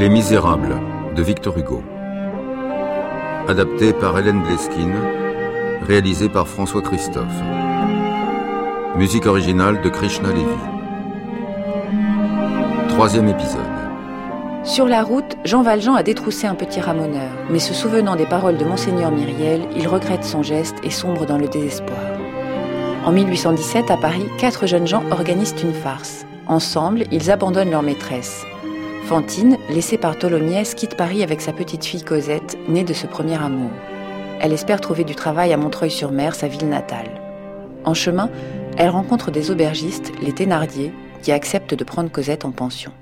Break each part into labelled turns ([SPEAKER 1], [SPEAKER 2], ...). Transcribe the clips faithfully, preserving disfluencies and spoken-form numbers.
[SPEAKER 1] Les Misérables de Victor Hugo. Adapté par Hélène Bleskine, réalisé par François Christophe. Musique originale de Krishna Levi. Troisième épisode.
[SPEAKER 2] Sur la route, Jean Valjean a détroussé un petit ramoneur, mais se souvenant des paroles de Monseigneur Myriel, il regrette son geste et sombre dans le désespoir. En mille huit cent dix-sept, à Paris, quatre jeunes gens organisent une farce. Ensemble, ils abandonnent leur maîtresse. Fantine, laissée par Tholomyès, quitte Paris avec sa petite fille Cosette, née de ce premier amour. Elle espère trouver du travail à Montreuil-sur-Mer, sa ville natale. En chemin, elle rencontre des aubergistes, les Thénardier, qui acceptent de prendre Cosette en pension.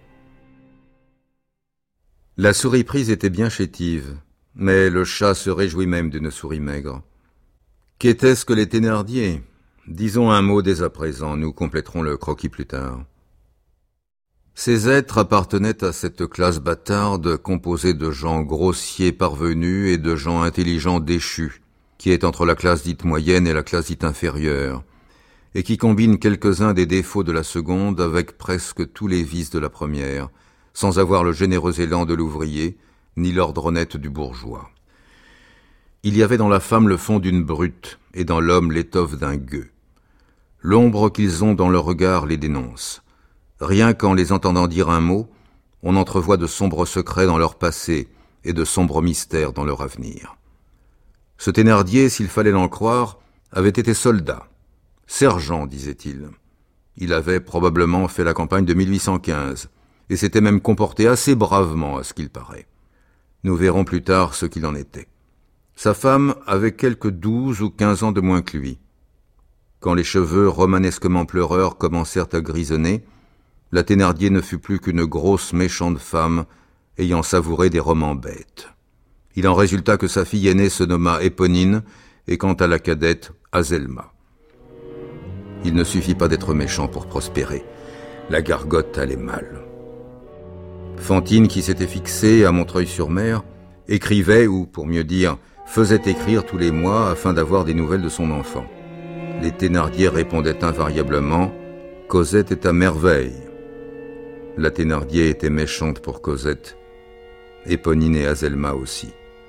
[SPEAKER 1] La souris prise était bien chétive, mais le chat se réjouit même d'une souris maigre. Qu'était-ce que les Thénardier ? Disons un mot dès à présent, nous compléterons le croquis plus tard. Ces êtres appartenaient à cette classe bâtarde composée de gens grossiers parvenus et de gens intelligents déchus, qui est entre la classe dite moyenne et la classe dite inférieure, et qui combine quelques-uns des défauts de la seconde avec presque tous les vices de la première, sans avoir le généreux élan de l'ouvrier, ni l'ordre honnête du bourgeois. Il y avait dans la femme le fond d'une brute, et dans l'homme l'étoffe d'un gueux. L'ombre qu'ils ont dans leur regard les dénonce. Rien qu'en les entendant dire un mot, on entrevoit de sombres secrets dans leur passé et de sombres mystères dans leur avenir. Ce Thénardier, s'il fallait l'en croire, avait été soldat. Sergent, disait-il. Il avait probablement fait la campagne de mille huit cent quinze, et s'était même comporté assez bravement à ce qu'il paraît. Nous verrons plus tard ce qu'il en était. Sa femme avait quelque douze ou quinze ans de moins que lui. Quand les cheveux romanesquement pleureurs commencèrent à grisonner, la Thénardier ne fut plus qu'une grosse méchante femme ayant savouré des romans bêtes. Il en résulta que sa fille aînée se nomma Éponine, et quant à la cadette, Azelma. Il ne suffit pas d'être méchant pour prospérer. La gargote allait mal. Fantine, qui s'était fixée à Montreuil-sur-Mer, écrivait, ou pour mieux dire, faisait écrire tous les mois afin d'avoir des nouvelles de son enfant. Les Thénardier répondaient invariablement « Cosette est à merveille ». La Thénardier était méchante pour Cosette, Éponine et Azelma aussi.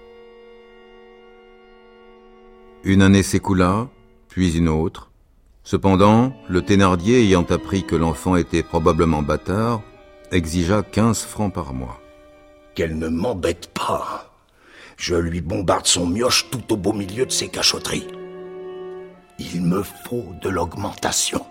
[SPEAKER 1] Une année s'écoula, puis une autre. Cependant, le Thénardier, ayant appris que l'enfant était probablement bâtard, exigea quinze francs par mois.
[SPEAKER 3] Qu'elle ne m'embête pas. Je lui bombarde son mioche tout au beau milieu de ses cachotteries. Il me faut de l'augmentation.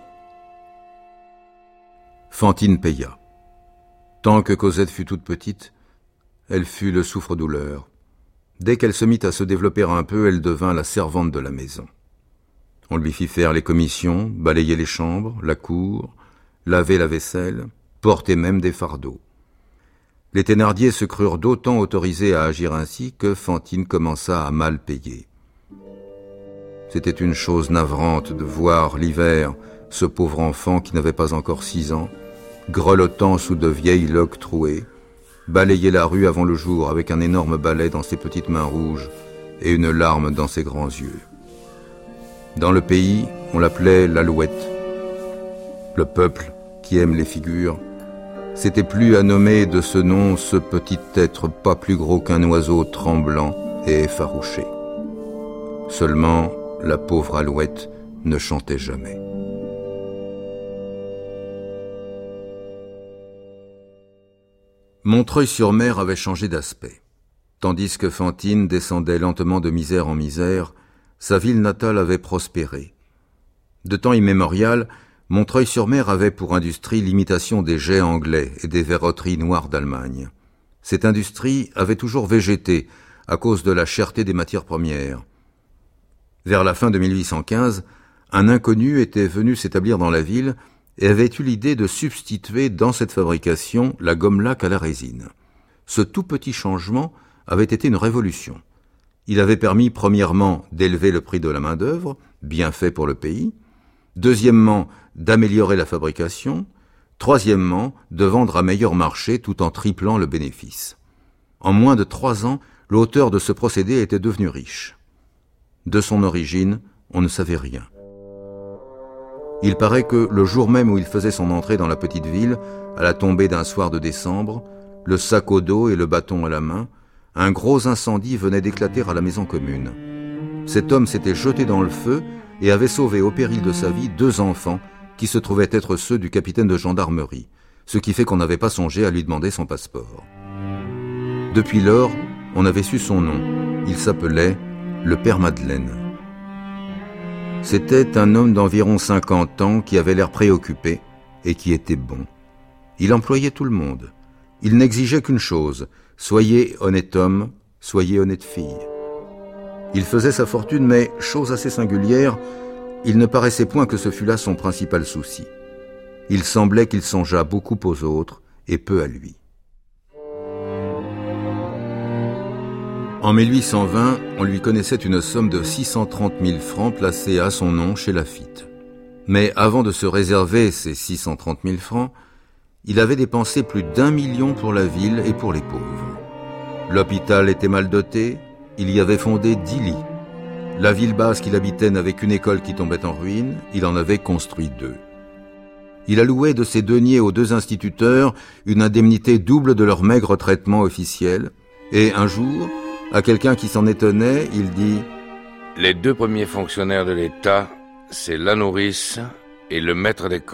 [SPEAKER 1] Fantine paya. Tant que Cosette fut toute petite, elle fut le souffre-douleur. Dès qu'elle se mit à se développer un peu, elle devint la servante de la maison. On lui fit faire les commissions, balayer les chambres, la cour, laver la vaisselle, porter même des fardeaux. Les Thénardier se crurent d'autant autorisés à agir ainsi que Fantine commença à mal payer. C'était une chose navrante de voir l'hiver ce pauvre enfant qui n'avait pas encore six ans, grelottant sous de vieilles loques trouées, balayer la rue avant le jour avec un énorme balai dans ses petites mains rouges et une larme dans ses grands yeux. Dans le pays, on l'appelait l'Alouette. Le peuple, qui aime les figures, s'était plu à nommer de ce nom ce petit être pas plus gros qu'un oiseau tremblant et effarouché. Seulement, la pauvre Alouette ne chantait jamais. Montreuil-sur-Mer avait changé d'aspect. Tandis que Fantine descendait lentement de misère en misère, sa ville natale avait prospéré. De temps immémorial, Montreuil-sur-Mer avait pour industrie l'imitation des jais anglais et des verroteries noires d'Allemagne. Cette industrie avait toujours végété à cause de la cherté des matières premières. Vers la fin de mille huit cent quinze, un inconnu était venu s'établir dans la ville et avait eu l'idée de substituer dans cette fabrication la gomme laque à la résine. Ce tout petit changement avait été une révolution. Il avait permis, premièrement, d'élever le prix de la main-d'œuvre, bien fait pour le pays, deuxièmement, d'améliorer la fabrication, troisièmement, de vendre à meilleur marché tout en triplant le bénéfice. En moins de trois ans, l'auteur de ce procédé était devenu riche. De son origine, on ne savait rien. Il paraît que le jour même où il faisait son entrée dans la petite ville, à la tombée d'un soir de décembre, le sac au dos et le bâton à la main, un gros incendie venait d'éclater à la maison commune. Cet homme s'était jeté dans le feu et avait sauvé au péril de sa vie deux enfants qui se trouvaient être ceux du capitaine de gendarmerie, ce qui fait qu'on n'avait pas songé à lui demander son passeport. Depuis lors, on avait su son nom. Il s'appelait le Père Madeleine. C'était un homme d'environ cinquante ans qui avait l'air préoccupé et qui était bon. Il employait tout le monde. Il n'exigeait qu'une chose, soyez honnête homme, soyez honnête fille. Il faisait sa fortune, mais, chose assez singulière, il ne paraissait point que ce fût là son principal souci. Il semblait qu'il songeât beaucoup aux autres et peu à lui. En mille huit cent vingt, on lui connaissait une somme de six cent trente mille francs placée à son nom chez Laffitte. Mais avant de se réserver ces six cent trente mille francs, il avait dépensé plus d'un million pour la ville et pour les pauvres. L'hôpital était mal doté, il y avait fondé dix lits. La ville basse qu'il habitait n'avait qu'une école qui tombait en ruine, il en avait construit deux. Il allouait de ses deniers aux deux instituteurs une indemnité double de leur maigre traitement officiel, et un jour, à quelqu'un qui s'en étonnait, il dit
[SPEAKER 4] « Les deux premiers fonctionnaires de l'État, c'est la nourrice et le maître d'école. »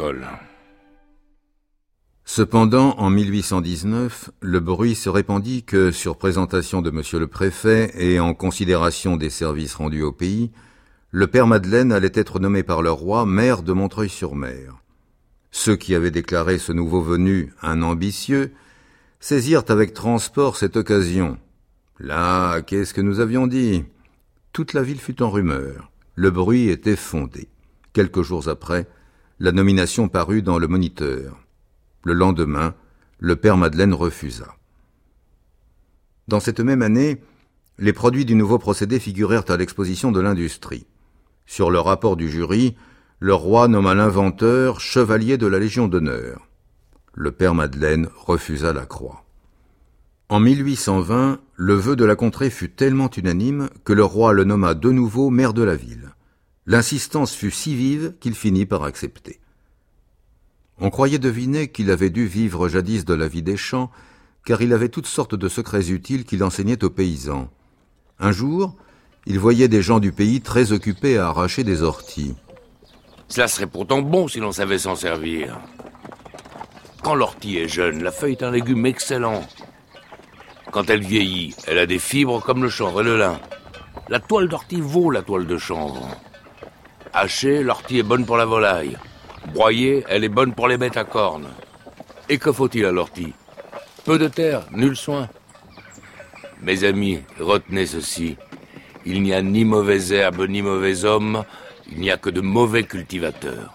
[SPEAKER 1] Cependant, en mille huit cent dix-neuf, le bruit se répandit que, sur présentation de monsieur le préfet et en considération des services rendus au pays, le Père Madeleine allait être nommé par le roi maire de Montreuil-sur-Mer. Ceux qui avaient déclaré ce nouveau venu un ambitieux saisirent avec transport cette occasion. Là, qu'est-ce que nous avions dit? Toute la ville fut en rumeur. Le bruit était fondé. Quelques jours après, la nomination parut dans le Moniteur. Le lendemain, le Père Madeleine refusa. Dans cette même année, les produits du nouveau procédé figurèrent à l'exposition de l'industrie. Sur le rapport du jury, le roi nomma l'inventeur chevalier de la Légion d'honneur. Le Père Madeleine refusa la croix. En mille huit cent vingt, le vœu de la contrée fut tellement unanime que le roi le nomma de nouveau maire de la ville. L'insistance fut si vive qu'il finit par accepter. On croyait deviner qu'il avait dû vivre jadis de la vie des champs, car il avait toutes sortes de secrets utiles qu'il enseignait aux paysans. Un jour, il voyait des gens du pays très occupés à arracher des orties.
[SPEAKER 4] Cela serait pourtant bon si l'on savait s'en servir. Quand l'ortie est jeune, la feuille est un légume excellent. Quand elle vieillit, elle a des fibres comme le chanvre et le lin. La toile d'ortie vaut la toile de chanvre. Hachée, l'ortie est bonne pour la volaille. Broyée, elle est bonne pour les bêtes à cornes. Et que faut-il à l'ortie? Peu de terre, nul soin. Mes amis, retenez ceci. Il n'y a ni mauvaise herbe, ni mauvais homme. Il n'y a que de mauvais cultivateurs.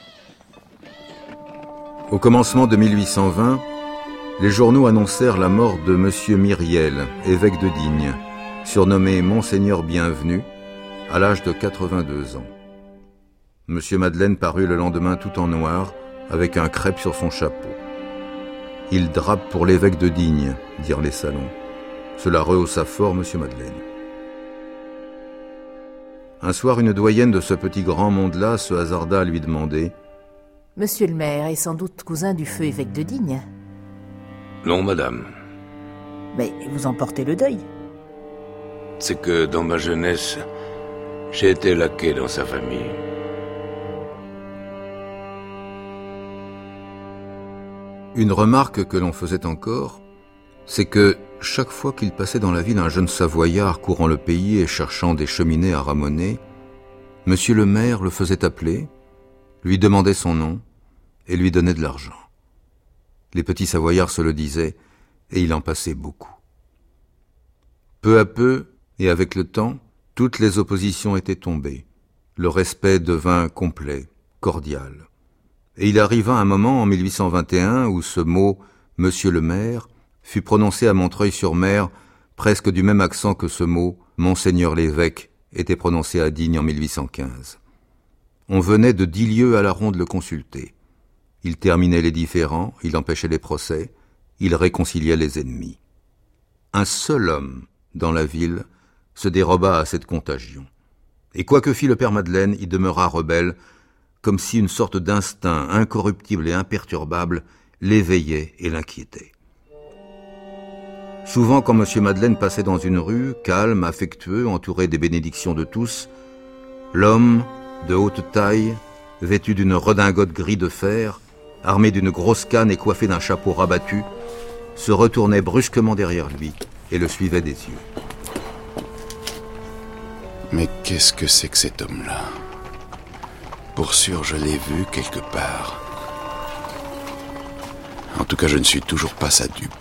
[SPEAKER 1] Au commencement de mille huit cent vingt, les journaux annoncèrent la mort de monsieur Myriel, évêque de Digne, surnommé Monseigneur Bienvenu, à l'âge de quatre-vingt-deux ans. Monsieur Madeleine parut le lendemain tout en noir, avec un crêpe sur son chapeau. « Il drape pour l'évêque de Digne », dirent les salons. Cela rehaussa fort monsieur Madeleine. Un soir, une doyenne de ce petit grand monde-là se hasarda à lui demander
[SPEAKER 5] « Monsieur le maire est sans doute cousin du feu évêque de Digne ?»
[SPEAKER 4] Non, madame.
[SPEAKER 5] Mais vous en portez le deuil.
[SPEAKER 4] C'est que, dans ma jeunesse, j'ai été laquais dans sa famille.
[SPEAKER 1] Une remarque que l'on faisait encore, c'est que, chaque fois qu'il passait dans la ville un jeune Savoyard courant le pays et cherchant des cheminées à ramoner, monsieur le maire le faisait appeler, lui demandait son nom et lui donnait de l'argent. Les petits Savoyards se le disaient, et il en passait beaucoup. Peu à peu, et avec le temps, toutes les oppositions étaient tombées. Le respect devint complet, cordial. Et il arriva un moment, en mille huit cent vingt et un, où ce mot « Monsieur le maire » fut prononcé à Montreuil-sur-Mer presque du même accent que ce mot « Monseigneur l'évêque » était prononcé à Digne en mille huit cent quinze. On venait de dix lieues à la ronde le consulter. Il terminait les différends, il empêchait les procès, il réconciliait les ennemis. Un seul homme, dans la ville, se déroba à cette contagion. Et quoi que fit le Père Madeleine, il demeura rebelle, comme si une sorte d'instinct incorruptible et imperturbable l'éveillait et l'inquiétait. Souvent, quand M. Madeleine passait dans une rue, calme, affectueux, entouré des bénédictions de tous, l'homme, de haute taille, vêtu d'une redingote gris de fer, armé d'une grosse canne et coiffé d'un chapeau rabattu, se retournait brusquement derrière lui et le suivait des yeux.
[SPEAKER 6] Mais qu'est-ce que c'est que cet homme-là? Pour sûr, je l'ai vu quelque part. En tout cas, je ne suis toujours pas sa dupe.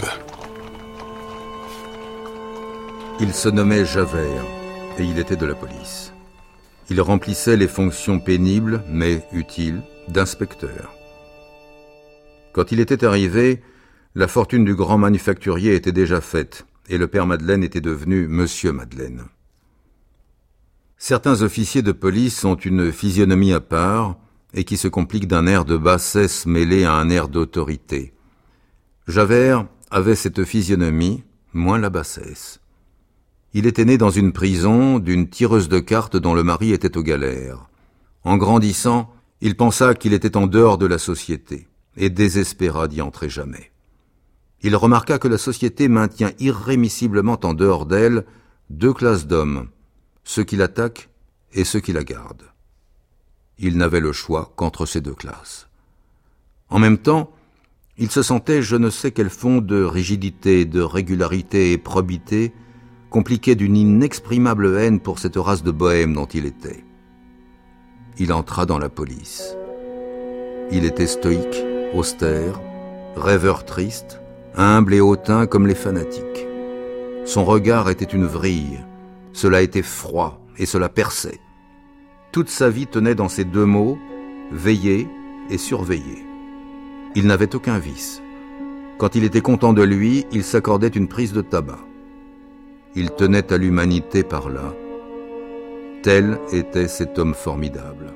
[SPEAKER 1] Il se nommait Javert et il était de la police. Il remplissait les fonctions pénibles, mais utiles, d'inspecteur. Quand il était arrivé, la fortune du grand manufacturier était déjà faite et le père Madeleine était devenu Monsieur Madeleine. Certains officiers de police ont une physionomie à part et qui se compliquent d'un air de bassesse mêlé à un air d'autorité. Javert avait cette physionomie, moins la bassesse. Il était né dans une prison d'une tireuse de cartes dont le mari était aux galères. En grandissant, il pensa qu'il était en dehors de la société et désespéra d'y entrer jamais. Il remarqua que la société maintient irrémissiblement en dehors d'elle deux classes d'hommes, ceux qui l'attaquent et ceux qui la gardent. Il n'avait le choix qu'entre ces deux classes. En même temps, il se sentait je ne sais quel fond de rigidité, de régularité et probité, compliqué d'une inexprimable haine pour cette race de bohèmes dont il était. Il entra dans la police. Il était stoïque, austère, rêveur triste, humble et hautain comme les fanatiques. Son regard était une vrille, cela était froid et cela perçait. Toute sa vie tenait dans ces deux mots, veiller et surveiller. Il n'avait aucun vice. Quand il était content de lui, il s'accordait une prise de tabac. Il tenait à l'humanité par là. Tel était cet homme formidable.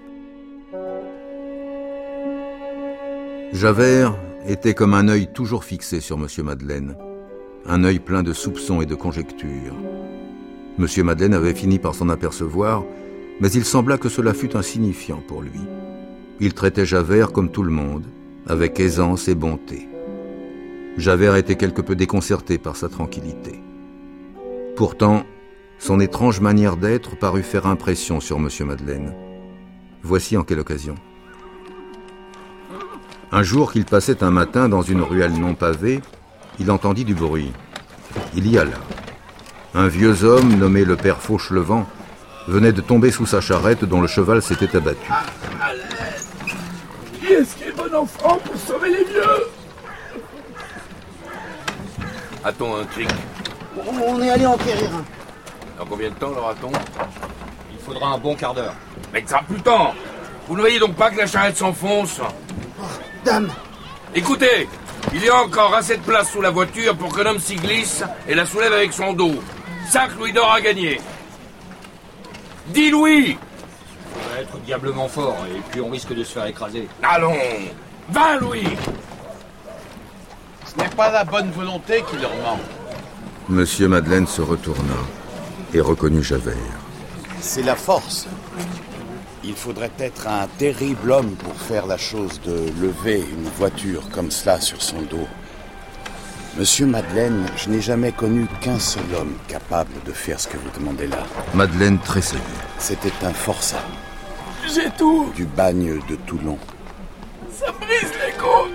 [SPEAKER 1] Javert était comme un œil toujours fixé sur M. Madeleine, un œil plein de soupçons et de conjectures. M. Madeleine avait fini par s'en apercevoir, mais il sembla que cela fût insignifiant pour lui. Il traitait Javert comme tout le monde, avec aisance et bonté. Javert était quelque peu déconcerté par sa tranquillité. Pourtant, son étrange manière d'être parut faire impression sur M. Madeleine. Voici en quelle occasion. Un jour qu'il passait un matin dans une ruelle non pavée, il entendit du bruit. Il y alla. Un vieux homme, nommé le père Fauchelevent, venait de tomber sous sa charrette dont le cheval s'était abattu.
[SPEAKER 7] Qui est-ce qui est bon enfant pour sauver les vieux?
[SPEAKER 4] A-t-on un cric?
[SPEAKER 8] On est allé en quérir un.
[SPEAKER 4] Dans combien de temps l'aura-t-on?
[SPEAKER 9] Il faudra un bon quart d'heure.
[SPEAKER 4] Mais que ça plus de temps. Vous ne voyez donc pas que la charrette s'enfonce?
[SPEAKER 8] Oh, dame!
[SPEAKER 4] Écoutez, il y a encore assez de place sous la voiture pour qu'un homme s'y glisse et la soulève avec son dos. Cinq louis d'or à gagner. Dix louis!
[SPEAKER 9] Ça va être diablement fort, et puis on risque de se faire écraser.
[SPEAKER 4] Allons! Vingt louis!
[SPEAKER 10] Ce n'est pas la bonne volonté qui leur manque.
[SPEAKER 1] Monsieur Madeleine se retourna et reconnut Javert.
[SPEAKER 6] C'est la force. Il faudrait être un terrible homme pour faire la chose de lever une voiture comme cela sur son dos. Monsieur Madeleine, je n'ai jamais connu qu'un seul homme capable de faire ce que vous demandez là.
[SPEAKER 1] Madeleine tressaillit.
[SPEAKER 6] C'était un forçat.
[SPEAKER 7] J'ai tout.
[SPEAKER 6] Du bagne de Toulon.
[SPEAKER 7] Ça me brise les côtes.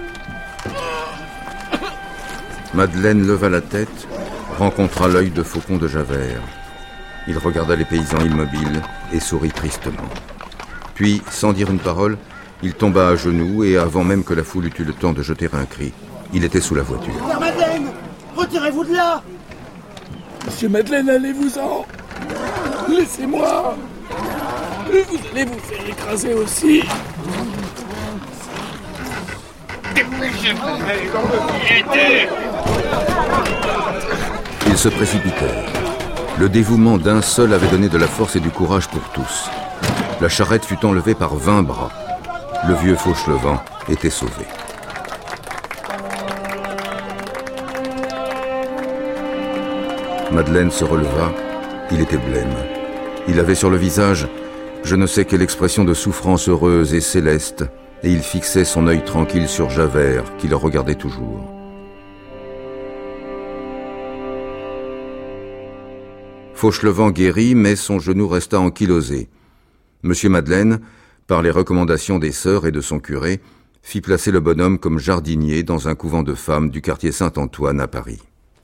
[SPEAKER 1] Madeleine leva la tête, rencontra l'œil de faucon de Javert. Il regarda les paysans immobiles et sourit tristement. Puis, sans dire une parole, il tomba à genoux et avant même que la foule eût eu le temps de jeter un cri, il était sous la voiture.
[SPEAKER 8] Père Madeleine, retirez-vous de là!
[SPEAKER 7] Monsieur Madeleine, allez-vous-en. Laissez-moi. Vous allez vous faire écraser aussi.
[SPEAKER 1] Ils se précipitèrent. Le dévouement d'un seul avait donné de la force et du courage pour tous. La charrette fut enlevée par vingt bras. Le vieux Fauchelevent était sauvé. Madeleine se releva. Il était blême. Il avait sur le visage je ne sais quelle expression de souffrance heureuse et céleste, et il fixait son œil tranquille sur Javert, qui le regardait toujours. Fauchelevent guérit, mais son genou resta ankylosé. Monsieur Madeleine, par les recommandations des sœurs et de son curé, fit placer le bonhomme comme jardinier dans un couvent de femmes du quartier Saint-Antoine à Paris.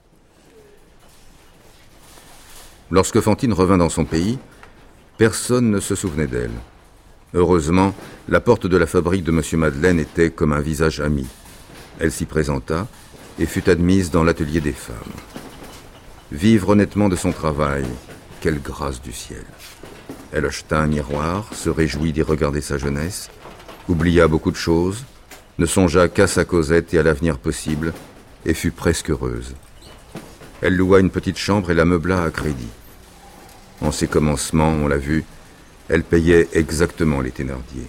[SPEAKER 1] Lorsque Fantine revint dans son pays, personne ne se souvenait d'elle. Heureusement, la porte de la fabrique de Monsieur Madeleine était comme un visage ami. Elle s'y présenta et fut admise dans l'atelier des femmes. Vivre honnêtement de son travail, quelle grâce du ciel. Elle acheta un miroir, se réjouit d'y regarder sa jeunesse, oublia beaucoup de choses, ne songea qu'à sa Cosette et à l'avenir possible, et fut presque heureuse. Elle loua une petite chambre et la meubla à crédit. En ses commencements, on l'a vu, elle payait exactement les Thénardier.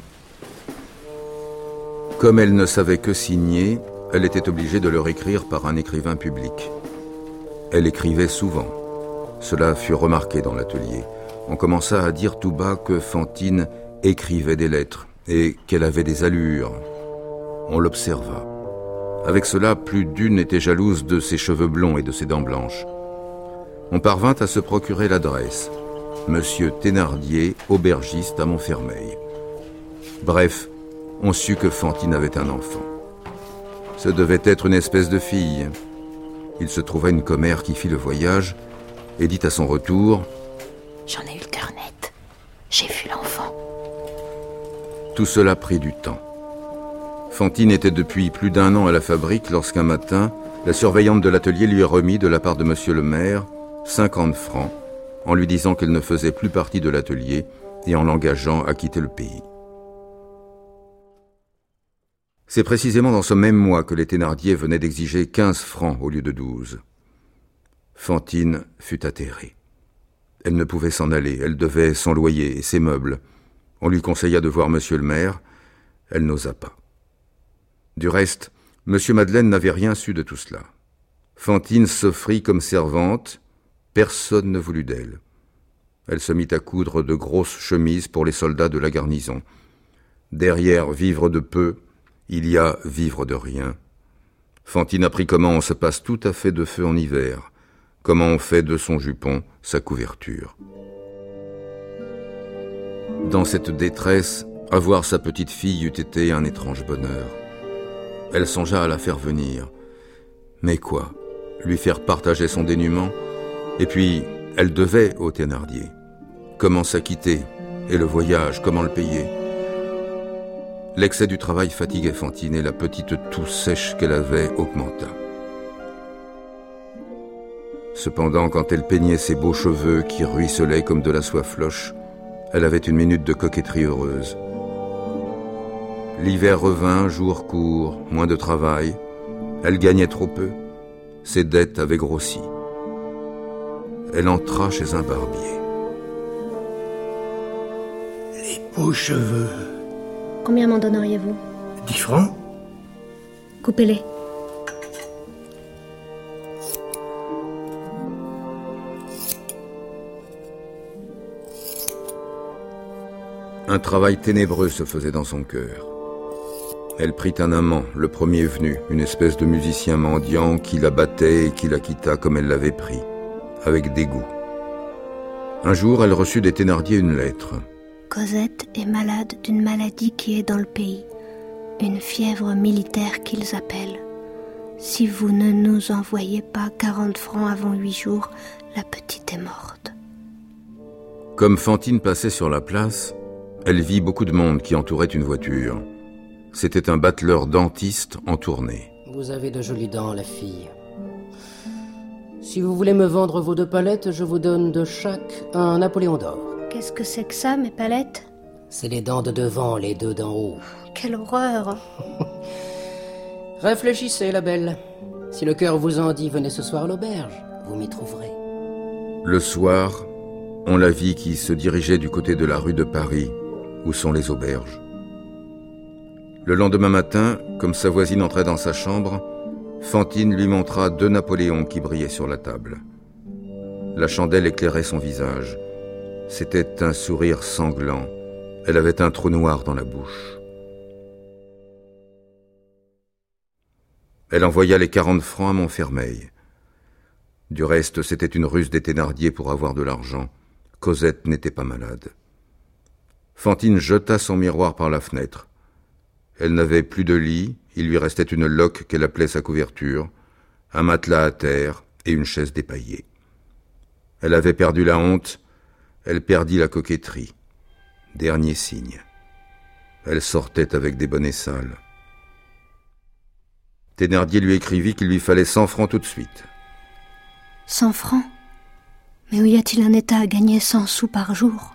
[SPEAKER 1] Comme elle ne savait que signer, elle était obligée de leur écrire par un écrivain public. Elle écrivait souvent. Cela fut remarqué dans l'atelier. On commença à dire tout bas que Fantine écrivait des lettres et qu'elle avait des allures. On l'observa. Avec cela, plus d'une était jalouse de ses cheveux blonds et de ses dents blanches. On parvint à se procurer l'adresse. Monsieur Thénardier, aubergiste à Montfermeil. Bref, on sut que Fantine avait un enfant. Ce devait être une espèce de fille. Il se trouva une commère qui fit le voyage et dit à son retour
[SPEAKER 11] « J'en ai eu le cœur net. J'ai vu l'enfant. »
[SPEAKER 1] Tout cela prit du temps. Fantine était depuis plus d'un an à la fabrique lorsqu'un matin, la surveillante de l'atelier lui remit de la part de monsieur le maire cinquante francs en lui disant qu'elle ne faisait plus partie de l'atelier et en l'engageant à quitter le pays. C'est précisément dans ce même mois que les Thénardier venaient d'exiger quinze francs au lieu de douze. Fantine fut atterrée. Elle ne pouvait s'en aller, elle devait son loyer et ses meubles. On lui conseilla de voir monsieur le maire, elle n'osa pas. Du reste, monsieur Madeleine n'avait rien su de tout cela. Fantine s'offrit comme servante, personne ne voulut d'elle. Elle se mit à coudre de grosses chemises pour les soldats de la garnison. Derrière vivre de peu, il y a vivre de rien. Fantine apprit comment on se passe tout à fait de feu en hiver, comment on fait de son jupon sa couverture. Dans cette détresse, avoir sa petite fille eût été un étrange bonheur. Elle songea à la faire venir. Mais quoi? Lui faire partager son dénuement? Et puis, elle devait au Thénardier. Comment s'acquitter? Et le voyage, comment le payer? L'excès du travail fatiguait Fantine et la petite toux sèche qu'elle avait augmenta. Cependant, quand elle peignait ses beaux cheveux qui ruisselaient comme de la soie floche, elle avait une minute de coquetterie heureuse. L'hiver revint, jours courts, moins de travail. Elle gagnait trop peu. Ses dettes avaient grossi. Elle entra chez un barbier.
[SPEAKER 3] Les beaux cheveux.
[SPEAKER 12] Combien m'en donneriez-vous?
[SPEAKER 3] Dix francs.
[SPEAKER 12] Coupez-les.
[SPEAKER 1] Un travail ténébreux se faisait dans son cœur. Elle prit un amant, le premier venu, une espèce de musicien mendiant qui la battait et qui la quitta comme elle l'avait pris, avec dégoût. Un jour, elle reçut des Thénardier une lettre.
[SPEAKER 12] Cosette est malade d'une maladie qui est dans le pays, une fièvre militaire qu'ils appellent. Si vous ne nous envoyez pas quarante francs avant huit jours, la petite est morte.
[SPEAKER 1] Comme Fantine passait sur la place, elle vit beaucoup de monde qui entourait une voiture. C'était un bateleur dentiste en tournée.
[SPEAKER 13] Vous avez de jolies dents, la fille. Si vous voulez me vendre vos deux palettes, je vous donne de chaque un Napoléon d'or.
[SPEAKER 12] Qu'est-ce que c'est que ça, mes palettes?
[SPEAKER 13] C'est les dents de devant, les deux d'en haut.
[SPEAKER 12] Quelle horreur!
[SPEAKER 13] Réfléchissez, la belle. Si le cœur vous en dit, venez ce soir à l'auberge. Vous m'y trouverez.
[SPEAKER 1] Le soir, on la vit qui se dirigeait du côté de la rue de Paris, où sont les auberges. Le lendemain matin, comme sa voisine entrait dans sa chambre, Fantine lui montra deux Napoléons qui brillaient sur la table. La chandelle éclairait son visage. C'était un sourire sanglant. Elle avait un trou noir dans la bouche. Elle envoya les quarante francs à Montfermeil. Du reste, c'était une ruse des Thénardier pour avoir de l'argent. Cosette n'était pas malade. Fantine jeta son miroir par la fenêtre. Elle n'avait plus de lit, il lui restait une loque qu'elle appelait sa couverture, un matelas à terre et une chaise dépaillée. Elle avait perdu la honte, elle perdit la coquetterie. Dernier signe. Elle sortait avec des bonnets sales. Thénardier lui écrivit qu'il lui fallait cent francs tout de suite.
[SPEAKER 12] Cent francs? Mais où y a-t-il un état à gagner cent sous par jour?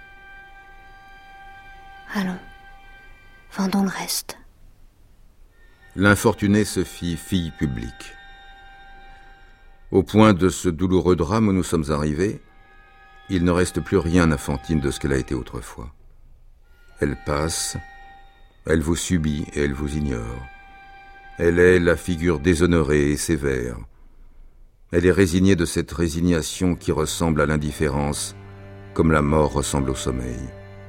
[SPEAKER 12] Allons, vendons le reste.
[SPEAKER 1] L'infortunée se fit fille publique. Au point de ce douloureux drame où nous sommes arrivés, il ne reste plus rien à Fantine de ce qu'elle a été autrefois. Elle passe, elle vous subit et elle vous ignore. Elle est la figure déshonorée et sévère. Elle est résignée de cette résignation qui ressemble à l'indifférence, comme la mort ressemble au sommeil.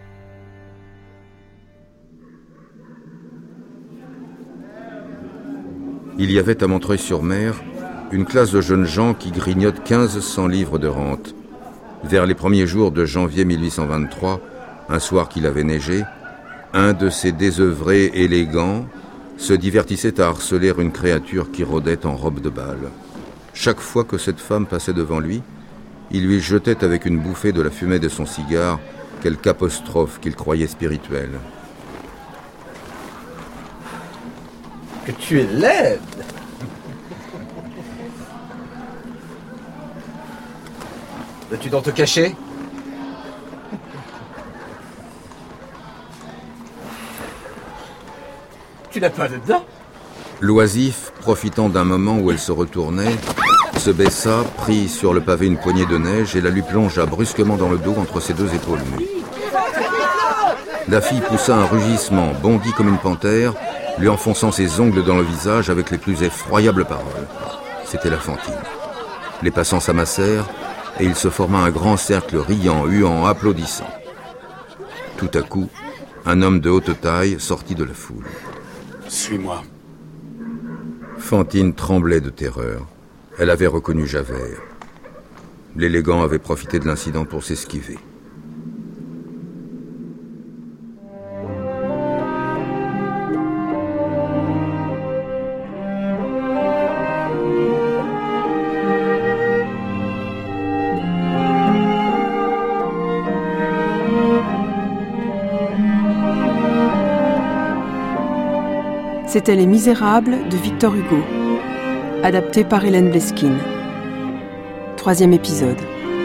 [SPEAKER 1] Il y avait à Montreuil-sur-Mer une classe de jeunes gens qui grignotent quinze cents livres de rente. Vers les premiers jours de janvier mille huit cent vingt-trois, un soir qu'il avait neigé, un de ces désœuvrés élégants se divertissait à harceler une créature qui rôdait en robe de bal. Chaque fois que cette femme passait devant lui, il lui jetait avec une bouffée de la fumée de son cigare quelque apostrophe qu'il croyait spirituelle.
[SPEAKER 14] Que tu es laide! Veux-tu donc te cacher? Tu n'as pas de dents?
[SPEAKER 1] L'oisif, profitant d'un moment où elle se retournait, se baissa, prit sur le pavé une poignée de neige et la lui plongea brusquement dans le dos entre ses deux épaules nues. La fille poussa un rugissement, bondit comme une panthère, lui enfonçant ses ongles dans le visage avec les plus effroyables paroles. C'était la Fantine. Les passants s'amassèrent et il se forma un grand cercle riant, huant, applaudissant. Tout à coup, un homme de haute taille sortit de la foule.
[SPEAKER 6] Suis-moi.
[SPEAKER 1] Fantine tremblait de terreur. Elle avait reconnu Javert. L'élégant avait profité de l'incident pour s'esquiver.
[SPEAKER 15] C'était Les Misérables de Victor Hugo, adapté par Hélène Bleskine. Troisième épisode.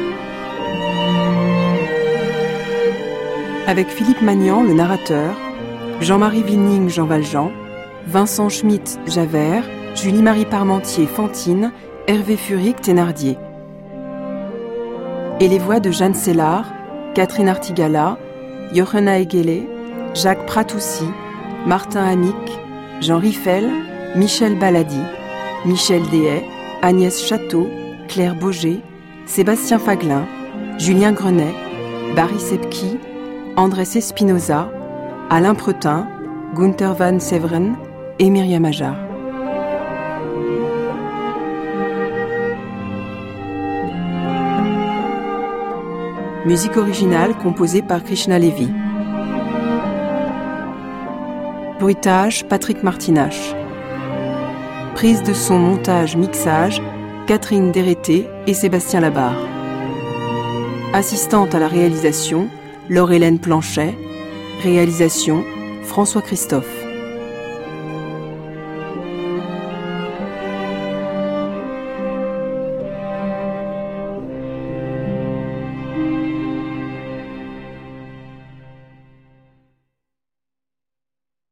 [SPEAKER 15] Avec Philippe Magnan, le narrateur, Jean-Marie Vinning, Jean Valjean, Vincent Schmitt, Javert, Julie-Marie Parmentier, Fantine, Hervé Furic, Thénardier. Et les voix de Jeanne Sellard, Catherine Artigala, Johanna Egele, Jacques Pratoussi, Martin Amic, Jean Riffel, Michel Baladi, Michel Dehaye, Agnès Château, Claire Boger, Sébastien Faglin, Julien Grenet, Barry Sepki, Andrés Espinosa, Alain Pretin, Gunther Van Severen et Myriam Ajar. Musique originale composée par Krishna Levy. Bruitage, Patrick Martinache. Prise de son, montage, mixage, Catherine Dérété et Sébastien Labarre. Assistante à la réalisation, Laure-Hélène Planchet. Réalisation, François Christophe.